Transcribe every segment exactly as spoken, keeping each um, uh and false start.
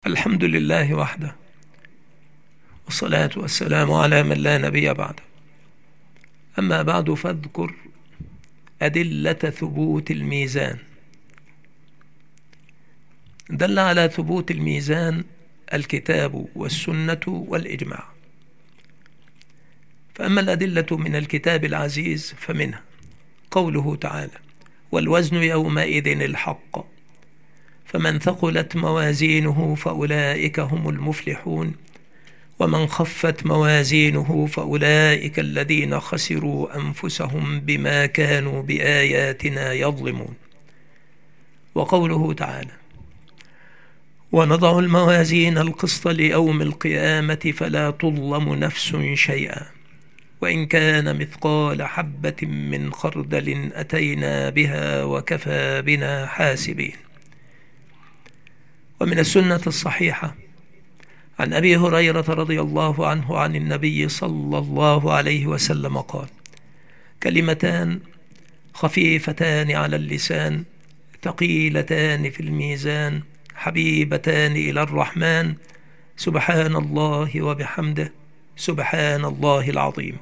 الحمد لله وحده، والصلاة والسلام على من لا نبي بعده. أما بعد، فاذكر أدلة ثبوت الميزان. دل على ثبوت الميزان الكتاب والسنة والإجماع. فأما الأدلة من الكتاب العزيز فمنها قوله تعالى: والوزن يومئذ الحق، فمن ثقلت موازينه فأولئك هم المفلحون، ومن خفت موازينه فأولئك الذين خسروا أنفسهم بما كانوا بآياتنا يظلمون. وقوله تعالى: ونضع الموازين القسط ليوم القيامة فلا تظلم نفس شيئا وإن كان مثقال حبة من خردل أتينا بها وكفى بنا حاسبين. ومن السنة الصحيحة عن أبي هريرة رضي الله عنه عن النبي صلى الله عليه وسلم قال: كلمتان خفيفتان على اللسان ثقيلتان في الميزان حبيبتان إلى الرحمن، سبحان الله وبحمده، سبحان الله العظيم.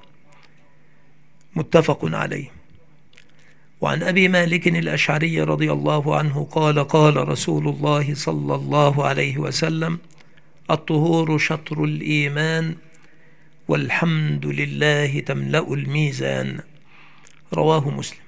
متفق عليه. وعن أبي مالك الأشعري رضي الله عنه قال: قال رسول الله صلى الله عليه وسلم: الطهور شطر الإيمان والحمد لله تملأ الميزان. رواه مسلم.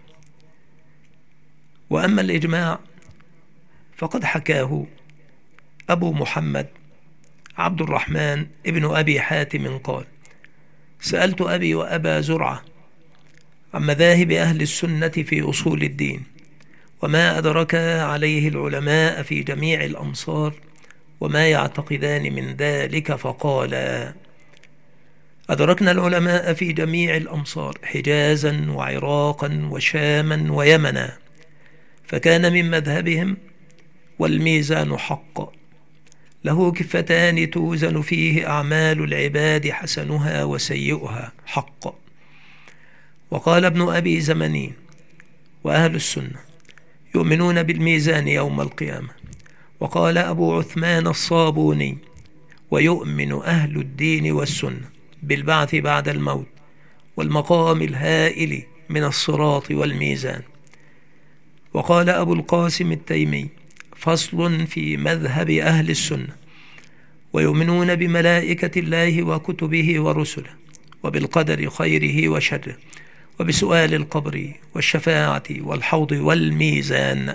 وأما الإجماع فقد حكاه أبو محمد عبد الرحمن ابن أبي حاتم قال: سألت أبي وأبا زرعة عن مذاهب أهل السنة في أصول الدين وما أدرك عليه العلماء في جميع الأمصار وما يعتقدان من ذلك، فقال: أدركنا العلماء في جميع الأمصار حجازا وعراقا وشاما ويمنا، فكان من مذهبهم: والميزان حق، له كفتان توزن فيه أعمال العباد حسنها وسيئها حق. وقال ابن أبي زمنين: وأهل السنة يؤمنون بالميزان يوم القيامة. وقال أبو عثمان الصابوني: ويؤمن أهل الدين والسنة بالبعث بعد الموت والمقام الهائل من الصراط والميزان. وقال أبو القاسم التيمي: فصل في مذهب أهل السنة: ويؤمنون بملائكة الله وكتبه ورسله وبالقدر خيره وشره وبسؤال القبر والشفاعة والحوض والميزان.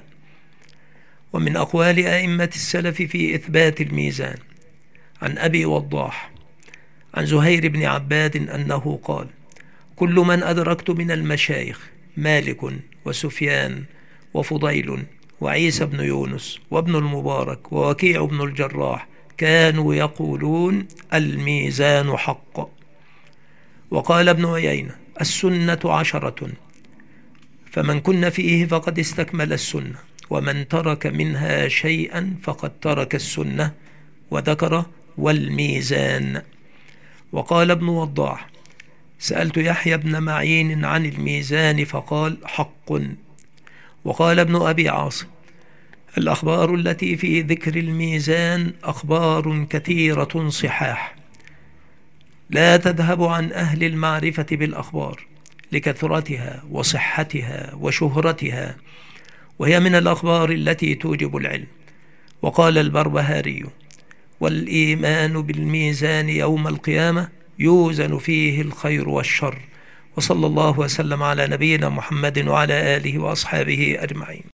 ومن أقوال أئمة السلف في إثبات الميزان عن أبي وضاح عن زهير بن عباد أنه قال: كل من أدركت من المشايخ مالك وسفيان وفضيل وعيسى بن يونس وابن المبارك ووكيع بن الجراح كانوا يقولون: الميزان حق. وقال ابن عيينة: السنة عشرة، فمن كن فيه فقد استكمل السنة، ومن ترك منها شيئا فقد ترك السنة. وذكر: والميزان. وقال ابن وضاح: سألت يحيى بن معين عن الميزان فقال: حق. وقال ابن أبي عاصم: الأخبار التي في ذكر الميزان أخبار كثيرة صحاح، لا تذهب عن أهل المعرفة بالأخبار لكثرتها وصحتها وشهرتها، وهي من الأخبار التي توجب العلم. وقال البربهاري: والإيمان بالميزان يوم القيامة يوزن فيه الخير والشر. وصلى الله وسلم على نبينا محمد وعلى آله وأصحابه أجمعين.